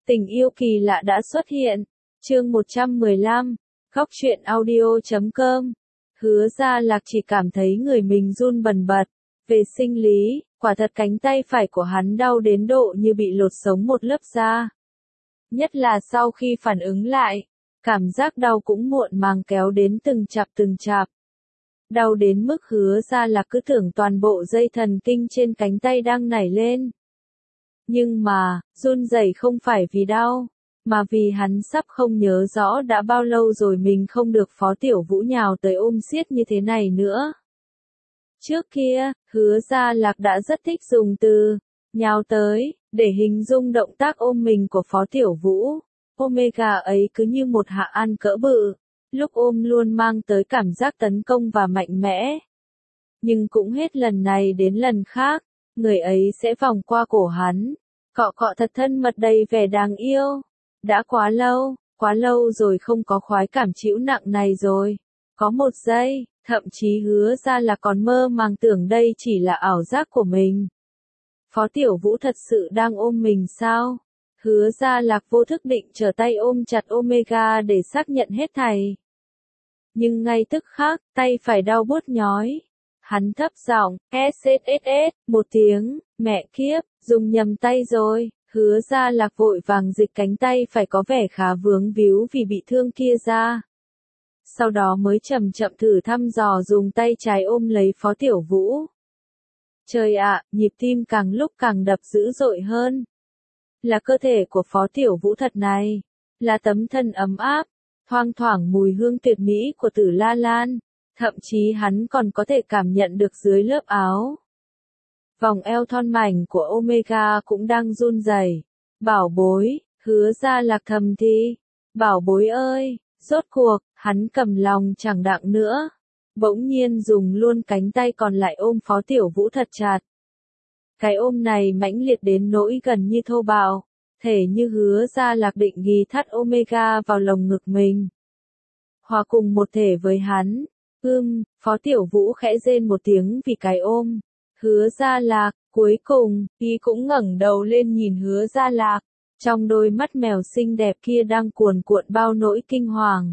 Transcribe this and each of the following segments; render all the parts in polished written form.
Tình yêu kỳ lạ đã xuất hiện. Chương 115, Góc truyện audio.com. Hứa Gia Lạc chỉ cảm thấy người mình run bần bật. Về sinh lý, quả thật cánh tay phải của hắn đau đến độ như bị lột sống một lớp da. Nhất là sau khi phản ứng lại, cảm giác đau cũng muộn màng kéo đến từng chạp. Đau đến mức Hứa Gia Lạc cứ tưởng toàn bộ dây thần kinh trên cánh tay đang nảy lên. Nhưng mà, run rẩy không phải vì đau, mà vì hắn sắp không nhớ rõ đã bao lâu rồi mình không được Phó Tiểu Vũ nhào tới ôm siết như thế này nữa. Trước kia, Hứa Gia Lạc đã rất thích dùng từ nhào tới để hình dung động tác ôm mình của Phó Tiểu Vũ. Omega ấy cứ như một hạ ăn cỡ bự, lúc ôm luôn mang tới cảm giác tấn công và mạnh mẽ. Nhưng cũng hết lần này đến lần khác, người ấy sẽ vòng qua cổ hắn, cọ cọ thật thân mật đầy vẻ đáng yêu. Đã quá lâu rồi không có khoái cảm trĩu nặng này rồi. Có một giây, thậm chí Hứa Gia Lạc còn mơ màng tưởng đây chỉ là ảo giác của mình. Phó Tiểu Vũ thật sự đang ôm mình sao? Hứa Gia Lạc vô thức định trở tay ôm chặt Omega để xác nhận hết thảy. Nhưng ngay tức khắc, tay phải đau buốt nhói. Hắn thấp giọng, SSSS, một tiếng, mẹ kiếp, dùng nhầm tay rồi. Hứa Gia Lạc vội vàng dịch cánh tay phải có vẻ khá vướng víu vì bị thương kia ra. Sau đó mới chậm chậm thử thăm dò dùng tay trái ôm lấy Phó Tiểu Vũ. Trời ạ, nhịp tim càng lúc càng đập dữ dội hơn. Là cơ thể của Phó Tiểu Vũ thật này. Là tấm thân ấm áp, thoang thoảng mùi hương tuyệt mỹ của Tử La Lan. Thậm chí hắn còn có thể cảm nhận được dưới lớp áo. Vòng eo thon mảnh của Omega cũng đang run rẩy. Bảo bối, Hứa Gia Lạc thầm thì. Bảo bối ơi, rốt cuộc, hắn cầm lòng chẳng đặng nữa. Bỗng nhiên dùng luôn cánh tay còn lại ôm Phó Tiểu Vũ thật chặt. Cái ôm này mãnh liệt đến nỗi gần như thô bạo. Thể như Hứa Gia Lạc định ghi thắt Omega vào lồng ngực mình. Hòa cùng một thể với hắn. Phó Tiểu Vũ khẽ rên một tiếng vì cái ôm. Hứa Gia Lạc, cuối cùng, y cũng ngẩng đầu lên nhìn Hứa Gia Lạc. Trong đôi mắt mèo xinh đẹp kia đang cuồn cuộn bao nỗi kinh hoàng,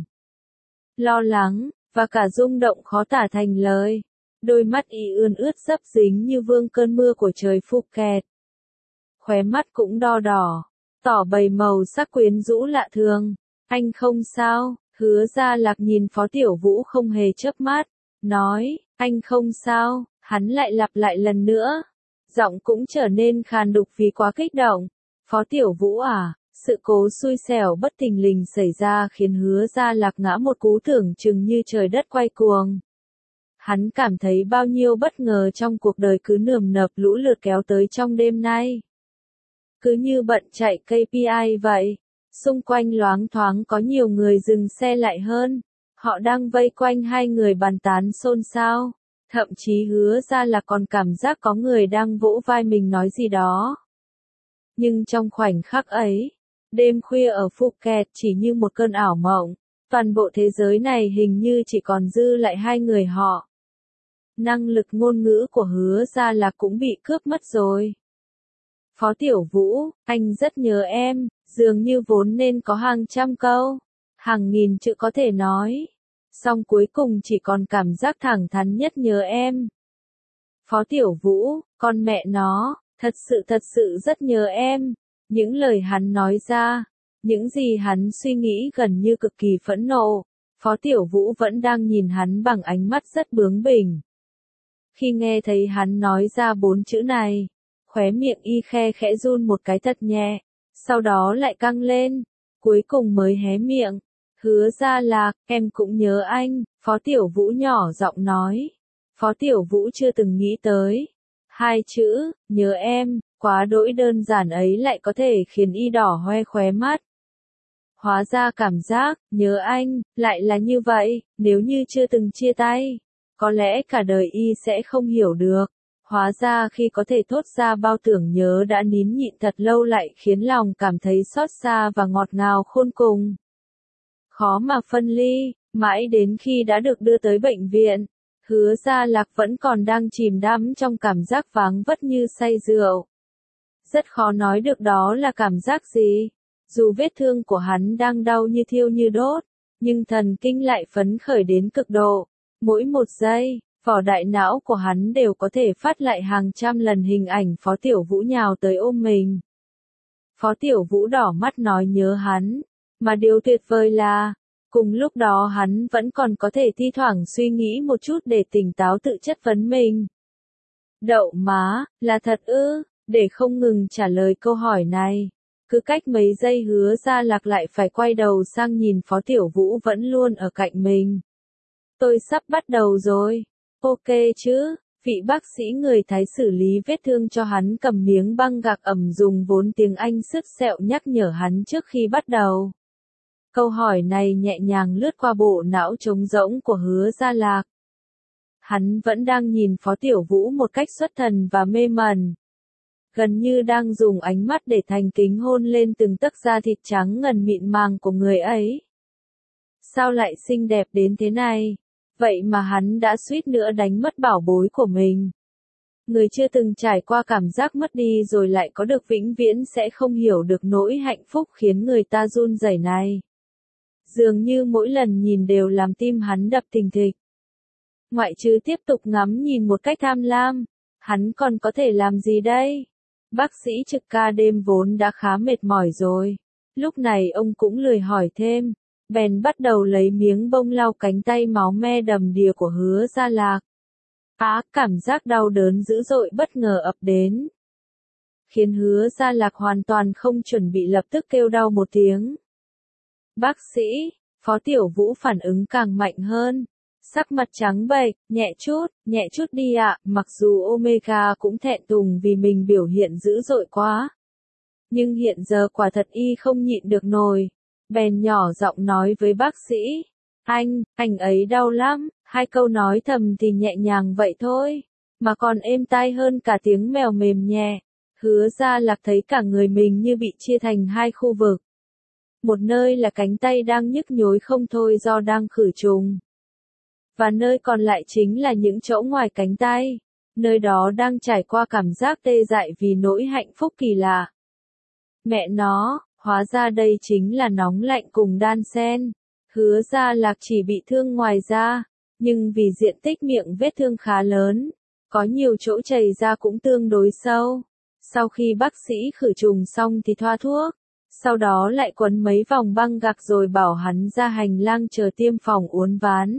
lo lắng, và cả rung động khó tả thành lời. Đôi mắt y ươn ướt dấp dính như vương cơn mưa của trời Phuket. Khóe mắt cũng đo đỏ, tỏ bày màu sắc quyến rũ lạ thường. Anh không sao? Hứa Gia Lạc nhìn Phó Tiểu Vũ không hề chớp mắt, nói, anh không sao. Hắn lại lặp lại lần nữa. Giọng cũng trở nên khàn đục vì quá kích động. Phó Tiểu Vũ à, sự cố xui xẻo bất thình lình xảy ra khiến Hứa Gia Lạc ngã một cú tưởng chừng như trời đất quay cuồng. Hắn cảm thấy bao nhiêu bất ngờ trong cuộc đời cứ nườm nượp lũ lượt kéo tới trong đêm nay. Cứ như bận chạy KPI vậy. Xung quanh loáng thoáng có nhiều người dừng xe lại hơn. Họ đang vây quanh hai người bàn tán xôn xao. Thậm chí Hứa Gia Lạc còn cảm giác có người đang vỗ vai mình nói gì đó. Nhưng trong khoảnh khắc ấy, đêm khuya ở Phuket chỉ như một cơn ảo mộng. Toàn bộ thế giới này hình như chỉ còn dư lại hai người họ. Năng lực ngôn ngữ của Hứa Gia Lạc cũng bị cướp mất rồi. Phó Tiểu Vũ, anh rất nhớ em, dường như vốn nên có hàng trăm câu, hàng nghìn chữ có thể nói. Song cuối cùng chỉ còn cảm giác thẳng thắn nhất nhớ em. Phó Tiểu Vũ, con mẹ nó, thật sự rất nhớ em. Những lời hắn nói ra, những gì hắn suy nghĩ gần như cực kỳ phẫn nộ. Phó Tiểu Vũ vẫn đang nhìn hắn bằng ánh mắt rất bướng bỉnh. Khi nghe thấy hắn nói ra 4 chữ này, khóe miệng y khẽ run một cái thật nhẹ, sau đó lại căng lên, cuối cùng mới hé miệng. Hứa Gia Lạc, em cũng nhớ anh, Phó Tiểu Vũ nhỏ giọng nói. Phó Tiểu Vũ chưa từng nghĩ tới. Hai chữ, nhớ em, quá đỗi đơn giản ấy lại có thể khiến y đỏ hoe khóe mắt. Hóa ra cảm giác, nhớ anh, lại là như vậy, nếu như chưa từng chia tay. Có lẽ cả đời y sẽ không hiểu được. Hóa ra khi có thể thốt ra bao tưởng nhớ đã nín nhịn thật lâu lại khiến lòng cảm thấy xót xa và ngọt ngào khôn cùng. Khó mà phân ly, mãi đến khi đã được đưa tới bệnh viện, Hứa Gia Lạc vẫn còn đang chìm đắm trong cảm giác váng vất như say rượu. Rất khó nói được đó là cảm giác gì. Dù vết thương của hắn đang đau như thiêu như đốt, nhưng thần kinh lại phấn khởi đến cực độ. Mỗi một giây, vỏ đại não của hắn đều có thể phát lại hàng trăm lần hình ảnh Phó Tiểu Vũ nhào tới ôm mình. Phó Tiểu Vũ đỏ mắt nói nhớ hắn, mà điều tuyệt vời là, cùng lúc đó hắn vẫn còn có thể thi thoảng suy nghĩ một chút để tỉnh táo tự chất vấn mình. Đậu má, là thật ư? Để không ngừng trả lời câu hỏi này. Cứ cách mấy giây Hứa Gia Lạc lại phải quay đầu sang nhìn Phó Tiểu Vũ vẫn luôn ở cạnh mình. Tôi sắp bắt đầu rồi. Ok chứ? Vị bác sĩ người Thái xử lý vết thương cho hắn cầm miếng băng gạc ẩm dùng vốn tiếng Anh sứt sẹo nhắc nhở hắn trước khi bắt đầu. Câu hỏi này nhẹ nhàng lướt qua bộ não trống rỗng của Hứa Gia Lạc. Hắn vẫn đang nhìn Phó Tiểu Vũ một cách xuất thần và mê mẩn. Gần như đang dùng ánh mắt để thành kính hôn lên từng tấc da thịt trắng ngần mịn màng của người ấy. Sao lại xinh đẹp đến thế này? Vậy mà hắn đã suýt nữa đánh mất bảo bối của mình. Người chưa từng trải qua cảm giác mất đi rồi lại có được vĩnh viễn sẽ không hiểu được nỗi hạnh phúc khiến người ta run rẩy này. Dường như mỗi lần nhìn đều làm tim hắn đập thình thịch. Ngoại trừ tiếp tục ngắm nhìn một cách tham lam, hắn còn có thể làm gì đây? Bác sĩ trực ca đêm vốn đã khá mệt mỏi rồi. Lúc này ông cũng lười hỏi thêm, bèn bắt đầu lấy miếng bông lau cánh tay máu me đầm đìa của Hứa Gia Lạc. Cảm giác đau đớn dữ dội bất ngờ ập đến, khiến Hứa Gia Lạc hoàn toàn không chuẩn bị lập tức kêu đau một tiếng. Bác sĩ, Phó Tiểu Vũ phản ứng càng mạnh hơn. Sắc mặt trắng bệch, nhẹ chút đi ạ, mặc dù Omega cũng thẹn thùng vì mình biểu hiện dữ dội quá. Nhưng hiện giờ quả thật y không nhịn được nổi. Bèn nhỏ giọng nói với bác sĩ. Anh ấy đau lắm, hai câu nói thầm thì nhẹ nhàng vậy thôi, mà còn êm tai hơn cả tiếng mèo mềm nhẹ. Hứa Gia Lạc thấy cả người mình như bị chia thành hai khu vực. Một nơi là cánh tay đang nhức nhối không thôi do đang khử trùng. Và nơi còn lại chính là những chỗ ngoài cánh tay. Nơi đó đang trải qua cảm giác tê dại vì nỗi hạnh phúc kỳ lạ. Mẹ nó, hóa ra đây chính là nóng lạnh cùng đan xen. Hứa Gia Lạc chỉ bị thương ngoài da, nhưng vì diện tích miệng vết thương khá lớn, có nhiều chỗ chảy ra cũng tương đối sâu. Sau khi bác sĩ khử trùng xong thì thoa thuốc, sau đó lại quấn mấy vòng băng gạc rồi bảo hắn ra hành lang chờ tiêm phòng uốn ván.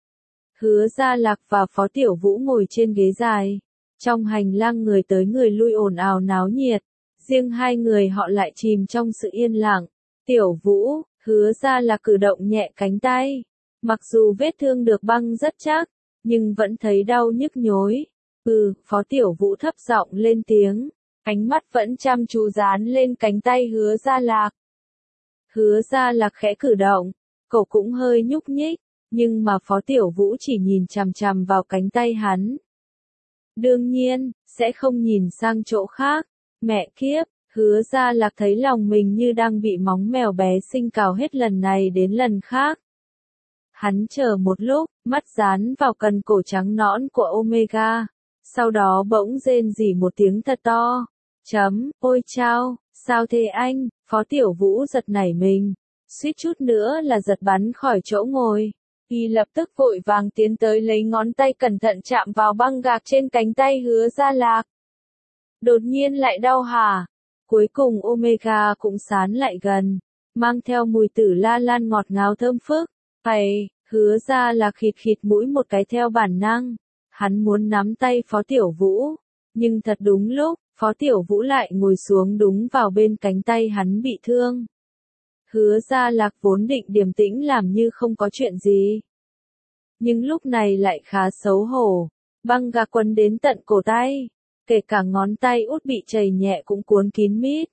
Hứa Gia Lạc và Phó Tiểu Vũ ngồi trên ghế dài. Trong hành lang người tới người lui ồn ào náo nhiệt. Riêng hai người họ lại chìm trong sự yên lặng. Tiểu Vũ, Hứa Gia Lạc cử động nhẹ cánh tay. Mặc dù vết thương được băng rất chắc, nhưng vẫn thấy đau nhức nhối. Phó Tiểu Vũ thấp giọng lên tiếng. Ánh mắt vẫn chăm chú dán lên cánh tay Hứa Gia Lạc. Hứa Gia Lạc khẽ cử động. Cổ cũng hơi nhúc nhích. Nhưng mà Phó Tiểu Vũ chỉ nhìn chằm chằm vào cánh tay hắn. Đương nhiên, sẽ không nhìn sang chỗ khác. Mẹ kiếp, Hứa Gia Lạc thấy lòng mình như đang bị móng mèo bé sinh cào hết lần này đến lần khác. Hắn chờ một lúc, mắt dán vào cần cổ trắng nõn của Omega. Sau đó bỗng rên rỉ một tiếng thật to. Ôi chao, sao thế anh? Phó Tiểu Vũ giật nảy mình. Suýt chút nữa là giật bắn khỏi chỗ ngồi. Y lập tức vội vàng tiến tới lấy ngón tay cẩn thận chạm vào băng gạc trên cánh tay Hứa Gia Lạc. Đột nhiên lại đau hả? Cuối cùng Omega cũng sán lại gần, mang theo mùi tử la lan ngọt ngào thơm phức. Hứa Gia Lạc khịt khịt mũi một cái theo bản năng. Hắn muốn nắm tay Phó Tiểu Vũ, nhưng thật đúng lúc, Phó Tiểu Vũ lại ngồi xuống đúng vào bên cánh tay hắn bị thương. Hứa Gia Lạc vốn định điềm tĩnh làm như không có chuyện gì. Nhưng lúc này lại khá xấu hổ. Băng gạc quấn đến tận cổ tay. Kể cả ngón tay út bị chảy nhẹ cũng cuốn kín mít.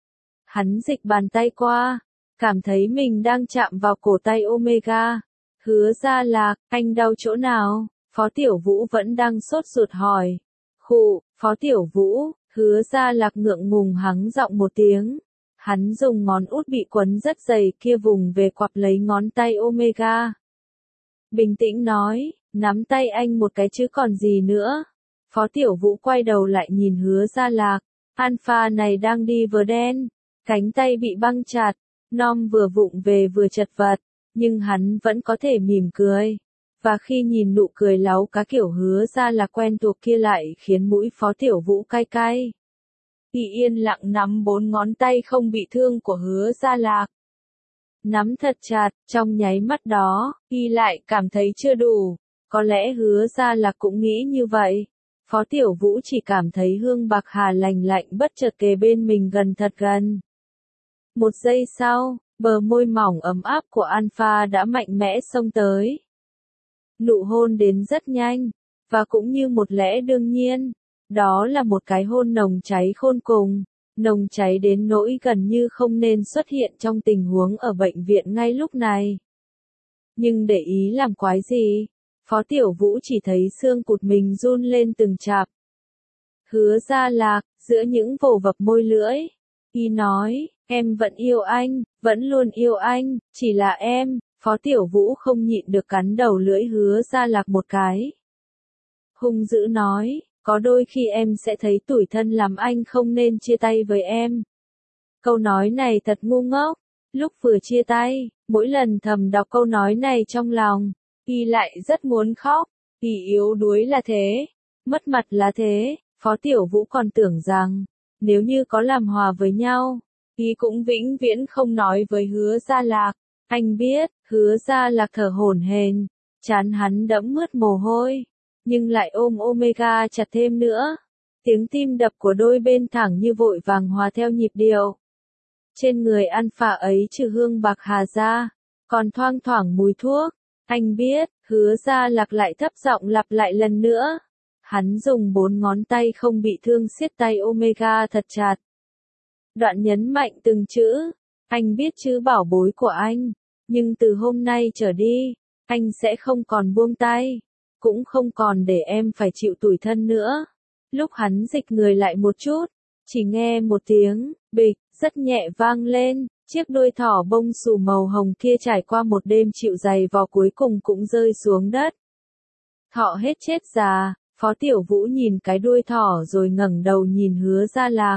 Hắn dịch bàn tay qua. Cảm thấy mình đang chạm vào cổ tay Omega. Hứa Gia Lạc, anh đau chỗ nào? Phó Tiểu Vũ vẫn đang sốt ruột hỏi. Phó Tiểu Vũ, Hứa Gia Lạc ngượng ngùng hắng giọng một tiếng. Hắn dùng ngón út bị quấn rất dày kia vùng về quặp lấy ngón tay Omega. Bình tĩnh nói, nắm tay anh một cái chứ còn gì nữa. Phó Tiểu Vũ quay đầu lại nhìn Hứa Gia Lạc. Alpha này đang đi vờ đen. Cánh tay bị băng chặt, Nom vừa vụng về vừa chật vật, nhưng hắn vẫn có thể mỉm cười. Và khi nhìn nụ cười láu cá kiểu Hứa Gia Lạc quen thuộc kia lại khiến mũi Phó Tiểu Vũ cay cay. Y yên lặng nắm 4 ngón tay không bị thương của Hứa Gia Lạc. Nắm thật chặt, trong nháy mắt đó, Y lại cảm thấy chưa đủ. Có lẽ Hứa Gia Lạc cũng nghĩ như vậy. Phó Tiểu Vũ chỉ cảm thấy Hương Bạc Hà lành lạnh bất chợt kề bên mình gần thật gần. Một giây sau, bờ môi mỏng ấm áp của Alpha đã mạnh mẽ xông tới. Nụ hôn đến rất nhanh, và cũng như một lẽ đương nhiên, đó là một cái hôn nồng cháy khôn cùng, nồng cháy đến nỗi gần như không nên xuất hiện trong tình huống ở bệnh viện ngay lúc này. Nhưng để ý làm quái gì? Phó Tiểu Vũ chỉ thấy xương cụt mình run lên từng chạp. Hứa Gia Lạc, giữa những vồ vập môi lưỡi, Y nói, em vẫn yêu anh, vẫn luôn yêu anh, chỉ là em. Phó Tiểu Vũ không nhịn được cắn đầu lưỡi Hứa Gia Lạc một cái. Hung dữ nói, có đôi khi em sẽ thấy tủi thân làm anh không nên chia tay với em. Câu nói này thật ngu ngốc. Lúc vừa chia tay, mỗi lần thầm đọc câu nói này trong lòng, Y lại rất muốn khóc. Y yếu đuối là thế, mất mặt là thế. Phó Tiểu Vũ còn tưởng rằng, nếu như có làm hòa với nhau, Y cũng vĩnh viễn không nói với Hứa Gia Lạc. Anh biết, Hứa Gia Lạc thở hổn hển, trán hắn đẫm mướt mồ hôi, nhưng lại ôm Omega chặt thêm nữa. Tiếng tim đập của đôi bên thẳng như vội vàng hòa theo nhịp điệu. Trên người Alpha ấy trừ Hương Bạc Hà ra, còn thoang thoảng mùi thuốc. Anh biết, Hứa Gia Lạc lại thấp giọng lặp lại lần nữa. Hắn dùng 4 ngón tay không bị thương siết tay Omega thật chặt. Đoạn nhấn mạnh từng chữ. Anh biết chứ bảo bối của anh. Nhưng từ hôm nay trở đi, anh sẽ không còn buông tay. Cũng không còn để em phải chịu tủi thân nữa. Lúc hắn dịch người lại một chút, chỉ nghe một tiếng, bịch, rất nhẹ vang lên. Chiếc đuôi thỏ bông xù màu hồng kia trải qua một đêm chịu giày vò cuối cùng cũng rơi xuống đất. Thỏ hết chết già, Phó Tiểu Vũ nhìn cái đuôi thỏ rồi ngẩng đầu nhìn Hứa Gia Lạc.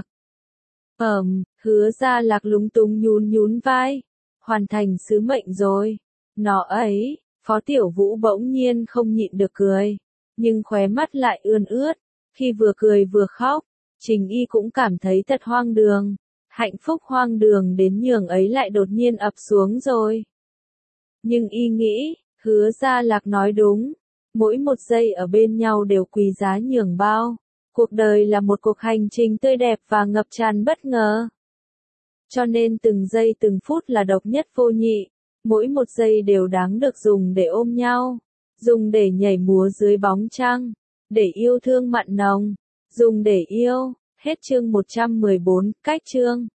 Hứa Gia Lạc lúng túng nhún nhún vai. Hoàn thành sứ mệnh rồi. Nó ấy, Phó Tiểu Vũ bỗng nhiên không nhịn được cười. Nhưng khóe mắt lại ươn ướt. Khi vừa cười vừa khóc, Trình Y cũng cảm thấy thật hoang đường. Hạnh phúc hoang đường đến nhường ấy lại đột nhiên ập xuống rồi. Nhưng Y nghĩ, Hứa Gia Lạc nói đúng. Mỗi một giây ở bên nhau đều quý giá nhường bao. Cuộc đời là một cuộc hành trình tươi đẹp và ngập tràn bất ngờ. Cho nên từng giây từng phút là độc nhất vô nhị. Mỗi một giây đều đáng được dùng để ôm nhau. Dùng để nhảy múa dưới bóng trăng. Để yêu thương mặn nồng. Dùng để yêu. Hết chương 114, cách chương.